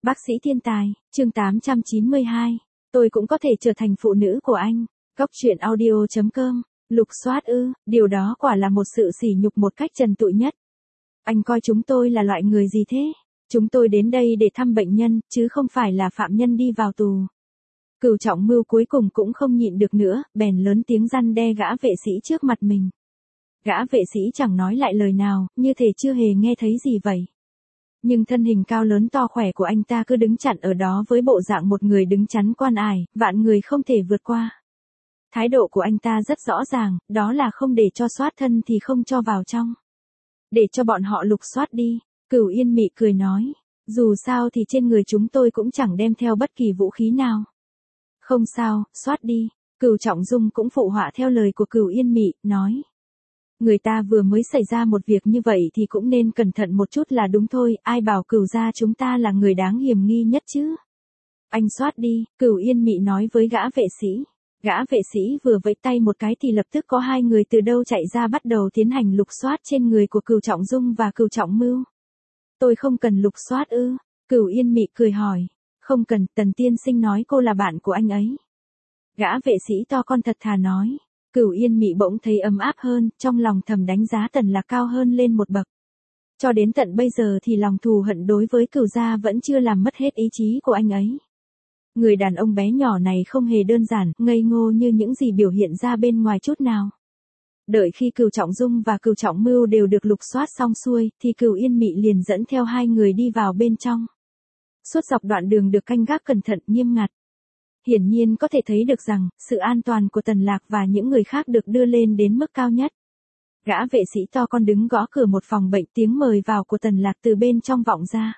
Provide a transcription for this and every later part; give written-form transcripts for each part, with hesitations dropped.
Bác sĩ thiên tài, chương 892. Tôi cũng có thể trở thành phụ nữ của anh. Góc truyện audio.com. Lục soát ư, điều đó quả là một sự sỉ nhục một cách trần trụi nhất. Anh coi chúng tôi là loại người gì thế? Chúng tôi đến đây để thăm bệnh nhân, chứ không phải là phạm nhân đi vào tù. Cửu Trọng Mưu cuối cùng cũng không nhịn được nữa, bèn lớn tiếng răn đe gã vệ sĩ trước mặt mình. Gã vệ sĩ chẳng nói lại lời nào, như thể chưa hề nghe thấy gì vậy. Nhưng thân hình cao lớn to khỏe của anh ta cứ đứng chặn ở đó với bộ dạng một người đứng chắn quan ải, vạn người không thể vượt qua. Thái độ của anh ta rất rõ ràng, đó là không để cho soát thân thì không cho vào trong. Để cho bọn họ lục soát đi, Cửu Yên Mị cười nói. Dù sao thì trên người chúng tôi cũng chẳng đem theo bất kỳ vũ khí nào. Không sao, soát đi. Cửu Trọng Dung cũng phụ họa theo lời của Cửu Yên Mị, nói. Người ta vừa mới xảy ra một việc như vậy thì cũng nên cẩn thận một chút là đúng thôi, ai bảo Cửu gia chúng ta là người đáng hiểm nghi nhất chứ. Anh soát đi, Cửu Yên Mị nói với gã vệ sĩ. Gã vệ sĩ vừa vẫy tay một cái thì lập tức có hai người từ đâu chạy ra bắt đầu tiến hành lục soát trên người của Cửu Trọng Dung và Cửu Trọng Mưu. Tôi không cần lục soát ư? Cửu Yên Mị cười hỏi. Không cần, Tần tiên sinh nói cô là bạn của anh ấy. Gã vệ sĩ to con thật thà nói. Cửu Yên Mị bỗng thấy ấm áp hơn, trong lòng thầm đánh giá Tần Lạc cao hơn lên một bậc. Cho đến tận bây giờ thì lòng thù hận đối với Cửu gia vẫn chưa làm mất hết ý chí của anh ấy. Người đàn ông bé nhỏ này không hề đơn giản, ngây ngô như những gì biểu hiện ra bên ngoài chút nào. Đợi khi Cửu Trọng Dung và Cửu Trọng Mưu đều được lục soát xong xuôi, thì Cửu Yên Mị liền dẫn theo hai người đi vào bên trong. Suốt dọc đoạn đường được canh gác cẩn thận nghiêm ngặt. Hiển nhiên có thể thấy được rằng, sự an toàn của Tần Lạc và những người khác được đưa lên đến mức cao nhất. Gã vệ sĩ to con đứng gõ cửa một phòng bệnh, tiếng mời vào của Tần Lạc từ bên trong vọng ra.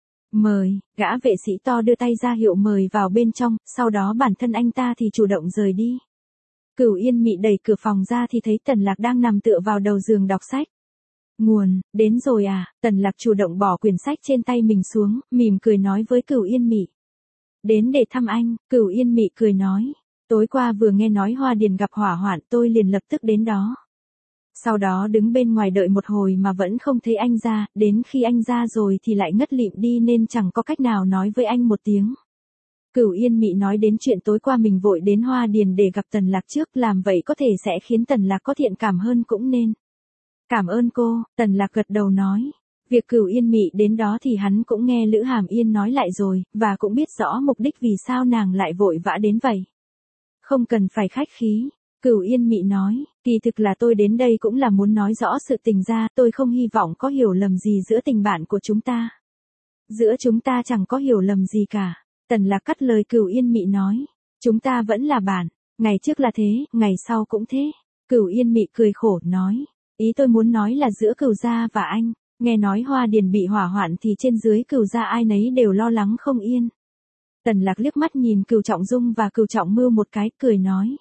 Mời, gã vệ sĩ to đưa tay ra hiệu mời vào bên trong, sau đó bản thân anh ta thì chủ động rời đi. Cửu Yên Mị đẩy cửa phòng ra thì thấy Tần Lạc đang nằm tựa vào đầu giường đọc sách. Nguồn, đến rồi à? Tần Lạc chủ động bỏ quyển sách trên tay mình xuống, mỉm cười nói với Cửu Yên Mị. Đến để thăm anh, Cửu Yên Mị cười nói. Tối qua vừa nghe nói Hoa Điền gặp hỏa hoạn tôi liền lập tức đến đó. Sau đó đứng bên ngoài đợi một hồi mà vẫn không thấy anh ra, đến khi anh ra rồi thì lại ngất lịm đi nên chẳng có cách nào nói với anh một tiếng. Cửu Yên Mị nói đến chuyện tối qua mình vội đến Hoa Điền để gặp Tần Lạc trước, làm vậy có thể sẽ khiến Tần Lạc có thiện cảm hơn cũng nên. Cảm ơn cô, Tần Lạc gật đầu nói. Việc Cửu Yên Mị đến đó thì hắn cũng nghe Lữ Hàm Yên nói lại rồi, và cũng biết rõ mục đích vì sao nàng lại vội vã đến vậy. Không cần phải khách khí, Cửu Yên Mị nói, kỳ thực là tôi đến đây cũng là muốn nói rõ sự tình ra, tôi không hy vọng có hiểu lầm gì giữa tình bạn của chúng ta. Giữa chúng ta chẳng có hiểu lầm gì cả. Tần Lạc cắt lời Cửu Yên Mị nói, chúng ta vẫn là bạn, ngày trước là thế, ngày sau cũng thế. Cửu Yên Mị cười khổ nói, ý tôi muốn nói là giữa Cửu gia và anh. Nghe nói Hoa Điền bị hỏa hoạn thì trên dưới Cửu gia ai nấy đều lo lắng không yên. Tần Lạc liếc mắt nhìn Cửu Trọng Dung và Cửu Trọng Mưu một cái, cười nói.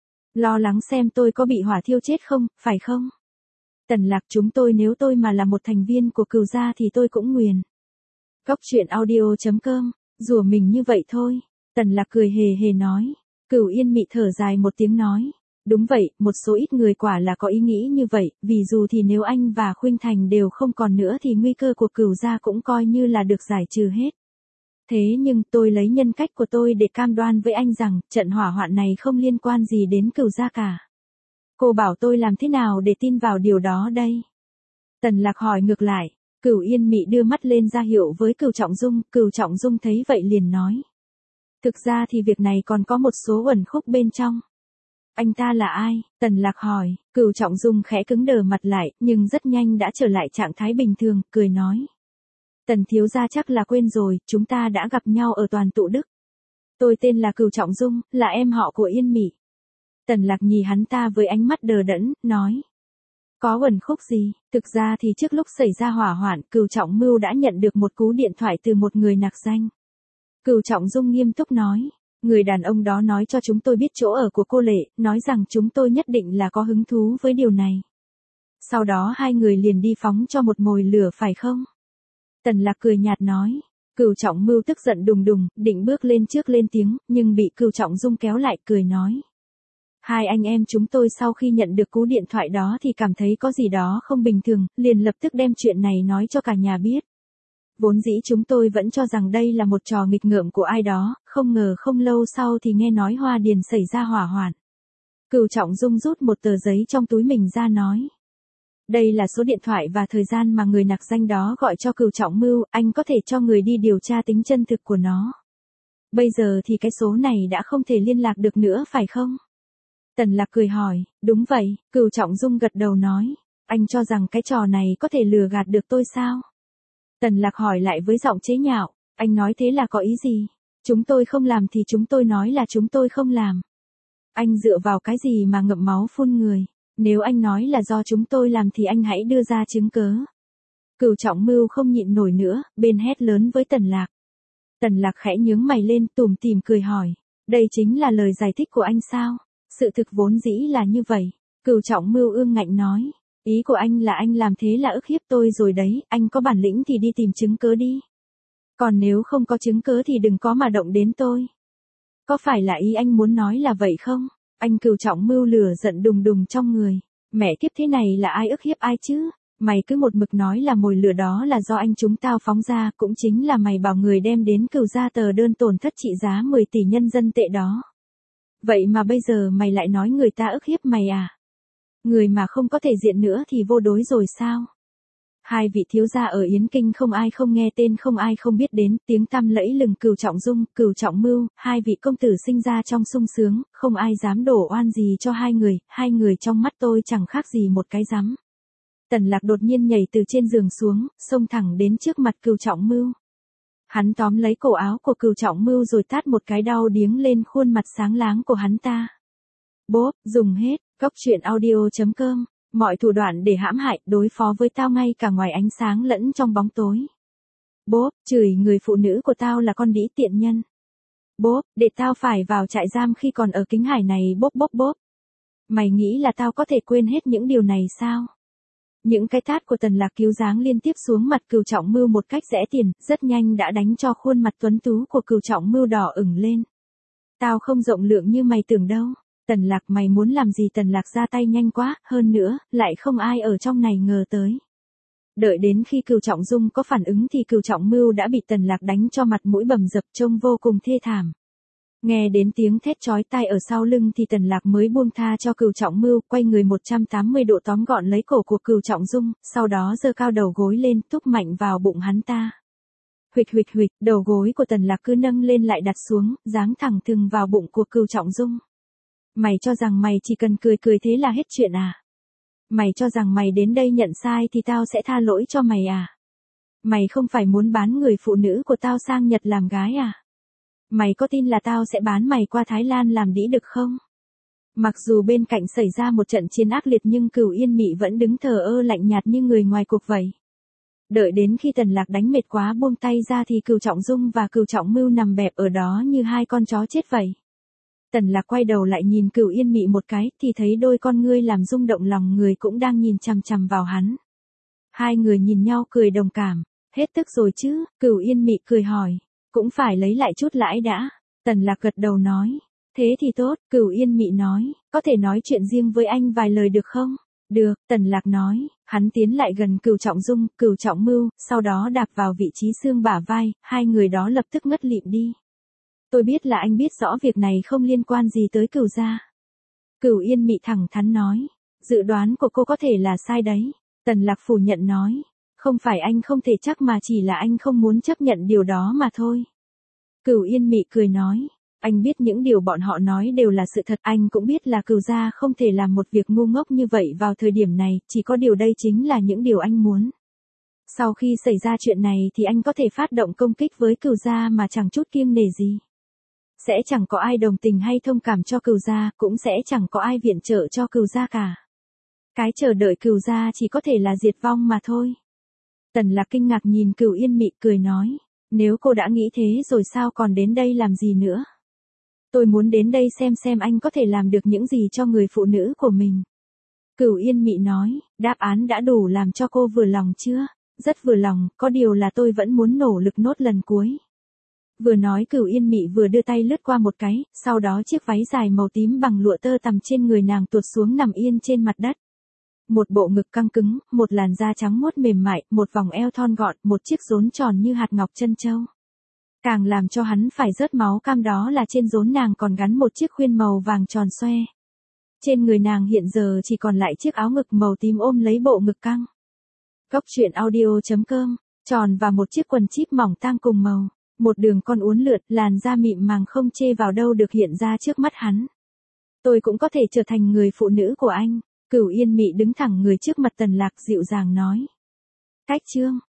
Lo lắng xem tôi có bị hỏa thiêu chết không, phải không? Tần Lạc chúng tôi nếu tôi mà là một thành viên của Cửu gia thì tôi cũng nguyền. Góc truyện audio.com, rủa mình như vậy thôi. Tần Lạc cười hề hề nói. Cửu Yên Mị thở dài một tiếng nói. Đúng vậy, một số ít người quả là có ý nghĩ như vậy, vì dù thì nếu anh và Khuynh Thành đều không còn nữa thì nguy cơ của Cửu gia cũng coi như là được giải trừ hết. Thế nhưng tôi lấy nhân cách của tôi để cam đoan với anh rằng, trận hỏa hoạn này không liên quan gì đến Cửu gia cả. Cô bảo tôi làm thế nào để tin vào điều đó đây? Tần Lạc hỏi ngược lại, Cửu Yên Mị đưa mắt lên ra hiệu với Cửu Trọng Dung thấy vậy liền nói. Thực ra thì việc này còn có một số uẩn khúc bên trong. Anh ta là ai? Tần Lạc hỏi, Cửu Trọng Dung khẽ cứng đờ mặt lại, nhưng rất nhanh đã trở lại trạng thái bình thường, cười nói. Tần thiếu gia chắc là quên rồi, chúng ta đã gặp nhau ở Toàn Tụ Đức. Tôi tên là Cửu Trọng Dung, là em họ của Yên Mị. Tần Lạc nhìn hắn ta với ánh mắt đờ đẫn, nói. Có uẩn khúc gì? Thực ra thì trước lúc xảy ra hỏa hoạn, Cửu Trọng Mưu đã nhận được một cú điện thoại từ một người nặc danh. Cửu Trọng Dung nghiêm túc nói. Người đàn ông đó nói cho chúng tôi biết chỗ ở của cô Lệ, nói rằng chúng tôi nhất định là có hứng thú với điều này. Sau đó hai người liền đi phóng cho một mồi lửa phải không? Tần Lạc cười nhạt nói. Cửu Trọng Mưu tức giận đùng đùng, định bước lên trước lên tiếng, nhưng bị Cửu Trọng Dung kéo lại, cười nói. Hai anh em chúng tôi sau khi nhận được cú điện thoại đó thì cảm thấy có gì đó không bình thường, liền lập tức đem chuyện này nói cho cả nhà biết. Vốn dĩ chúng tôi vẫn cho rằng đây là một trò nghịch ngợm của ai đó, không ngờ không lâu sau thì nghe nói Hoa Điền xảy ra hỏa hoạn. Cửu Trọng Dung rút một tờ giấy trong túi mình ra nói. Đây là số điện thoại và thời gian mà người nặc danh đó gọi cho Cửu Trọng Mưu, anh có thể cho người đi điều tra tính chân thực của nó. Bây giờ thì cái số này đã không thể liên lạc được nữa phải không? Tần Lạc cười hỏi, đúng vậy, Cửu Trọng Dung gật đầu nói. Anh cho rằng cái trò này có thể lừa gạt được tôi sao? Tần Lạc hỏi lại với giọng chế nhạo, anh nói thế là có ý gì? Chúng tôi không làm thì chúng tôi nói là chúng tôi không làm. Anh dựa vào cái gì mà ngậm máu phun người? Nếu anh nói là do chúng tôi làm thì anh hãy đưa ra chứng cớ. Cửu Trọng Mưu không nhịn nổi nữa, bên hét lớn với Tần Lạc. Tần Lạc khẽ nhướng mày lên, tủm tỉm cười hỏi, đây chính là lời giải thích của anh sao? Sự thực vốn dĩ là như vậy. Cửu Trọng Mưu ương ngạnh nói, ý của anh là anh làm thế là ức hiếp tôi rồi đấy, anh có bản lĩnh thì đi tìm chứng cớ đi. Còn nếu không có chứng cớ thì đừng có mà động đến tôi. Có phải là ý anh muốn nói là vậy không? Anh Cửu Trọng Mưu lửa giận đùng đùng trong người. Mẹ kiếp, thế này là ai ức hiếp ai chứ? Mày cứ một mực nói là mồi lửa đó là do anh chúng tao phóng ra, cũng chính là mày bảo người đem đến Cửu gia tờ đơn tổn thất trị giá 10 tỷ nhân dân tệ đó. Vậy mà bây giờ mày lại nói người ta ức hiếp mày à? Người mà không có thể diện nữa thì vô đối rồi sao? Hai vị thiếu gia ở Yến Kinh không ai không nghe tên, không ai không biết đến, tiếng tăm lẫy lừng Cửu Trọng Dung, Cửu Trọng Mưu, hai vị công tử sinh ra trong sung sướng, không ai dám đổ oan gì cho hai người trong mắt tôi chẳng khác gì một cái rắm. Tần Lạc đột nhiên nhảy từ trên giường xuống, xông thẳng đến trước mặt Cửu Trọng Mưu. Hắn tóm lấy cổ áo của Cửu Trọng Mưu rồi tát một cái đau điếng lên khuôn mặt sáng láng của hắn ta. Bốp, dùng hết, coctruyện.audio.com, mọi thủ đoạn để hãm hại, đối phó với tao ngay cả ngoài ánh sáng lẫn trong bóng tối. Bốp, chửi người phụ nữ của tao là con đĩ tiện nhân. Bốp, để tao phải vào trại giam khi còn ở Kính Hải này, bốp bốp bốp. Mày nghĩ là tao có thể quên hết những điều này sao? Những cái tát của Tần Lạc cứu giáng liên tiếp xuống mặt Cửu Trọng Mưu một cách rẽ tiền, rất nhanh đã đánh cho khuôn mặt tuấn tú của Cửu Trọng Mưu đỏ ửng lên. Tao không rộng lượng như mày tưởng đâu. Tần Lạc, mày muốn làm gì? Tần Lạc ra tay nhanh quá, hơn nữa, lại không ai ở trong này ngờ tới. Đợi đến khi Cửu Trọng Dung có phản ứng thì Cửu Trọng Mưu đã bị Tần Lạc đánh cho mặt mũi bầm dập, trông vô cùng thê thảm. Nghe đến tiếng thét chói tai ở sau lưng thì Tần Lạc mới buông tha cho Cửu Trọng Mưu, quay người 180 độ tóm gọn lấy cổ của Cửu Trọng Dung, sau đó giơ cao đầu gối lên, túc mạnh vào bụng hắn ta. Huỵch huỵch huỵch, đầu gối của Tần Lạc cứ nâng lên lại đặt xuống, giáng thẳng thừng vào bụng của Cửu Trọng Dung. Mày cho rằng mày chỉ cần cười cười thế là hết chuyện à? Mày cho rằng mày đến đây nhận sai thì tao sẽ tha lỗi cho mày à? Mày không phải muốn bán người phụ nữ của tao sang Nhật làm gái à? Mày có tin là tao sẽ bán mày qua Thái Lan làm đĩ được không? Mặc dù bên cạnh xảy ra một trận chiến ác liệt nhưng Cửu Yên Mị vẫn đứng thờ ơ lạnh nhạt như người ngoài cuộc vậy. Đợi đến khi Tần Lạc đánh mệt quá buông tay ra thì Cửu Trọng Dung và Cửu Trọng Mưu nằm bẹp ở đó như hai con chó chết vậy. Tần Lạc quay đầu lại nhìn Cửu Yên Mị một cái thì thấy đôi con ngươi làm rung động lòng người cũng đang nhìn chằm chằm vào hắn. Hai người nhìn nhau cười đồng cảm. Hết tức rồi chứ? Cửu Yên Mị cười hỏi. Cũng phải lấy lại chút lãi đã. Tần Lạc gật đầu nói. Thế thì tốt, Cửu Yên Mị nói. Có thể nói chuyện riêng với anh vài lời được không? Được, Tần Lạc nói. Hắn tiến lại gần Cửu Trọng Dung, Cửu Trọng Mưu, sau đó đạp vào vị trí xương bả vai, hai người đó lập tức ngất lịm đi. Tôi biết là anh biết rõ việc này không liên quan gì tới Cửu gia. Cửu Yên Mị thẳng thắn nói. Dự đoán của cô có thể là sai đấy. Tần Lạc phủ nhận nói. Không phải anh không thể chắc mà chỉ là anh không muốn chấp nhận điều đó mà thôi. Cửu Yên Mị cười nói. Anh biết những điều bọn họ nói đều là sự thật. Anh cũng biết là Cửu gia không thể làm một việc ngu ngốc như vậy vào thời điểm này. Chỉ có điều đây chính là những điều anh muốn. Sau khi xảy ra chuyện này thì anh có thể phát động công kích với Cửu gia mà chẳng chút kiêng nể gì. Sẽ chẳng có ai đồng tình hay thông cảm cho Cửu gia, cũng sẽ chẳng có ai viện trợ cho Cửu gia cả. Cái chờ đợi Cửu gia chỉ có thể là diệt vong mà thôi. Tần Lạc kinh ngạc nhìn Cửu Yên Mị cười nói. Nếu cô đã nghĩ thế rồi sao còn đến đây làm gì nữa? Tôi muốn đến đây xem anh có thể làm được những gì cho người phụ nữ của mình. Cửu Yên Mị nói, đáp án đã đủ làm cho cô vừa lòng chưa? Rất vừa lòng, có điều là tôi vẫn muốn nỗ lực nốt lần cuối. Vừa nói Cửu Yên Mị vừa đưa tay lướt qua một cái, sau đó chiếc váy dài màu tím bằng lụa tơ tằm trên người nàng tuột xuống nằm yên trên mặt đất. Một bộ ngực căng cứng, một làn da trắng muốt mềm mại, một vòng eo thon gọn, một chiếc rốn tròn như hạt ngọc trân châu. Càng làm cho hắn phải rớt máu cam đó là trên rốn nàng còn gắn một chiếc khuyên màu vàng tròn xoe. Trên người nàng hiện giờ chỉ còn lại chiếc áo ngực màu tím ôm lấy bộ ngực căng. Góc truyện audio.com, tròn và một chiếc quần chíp mỏng tang cùng màu. Một đường con uốn lượn, làn da mịn màng không chê vào đâu được hiện ra trước mắt hắn. Tôi cũng có thể trở thành người phụ nữ của anh. Cửu Yên Mị đứng thẳng người trước mặt Tần Lạc dịu dàng nói. Cách chương.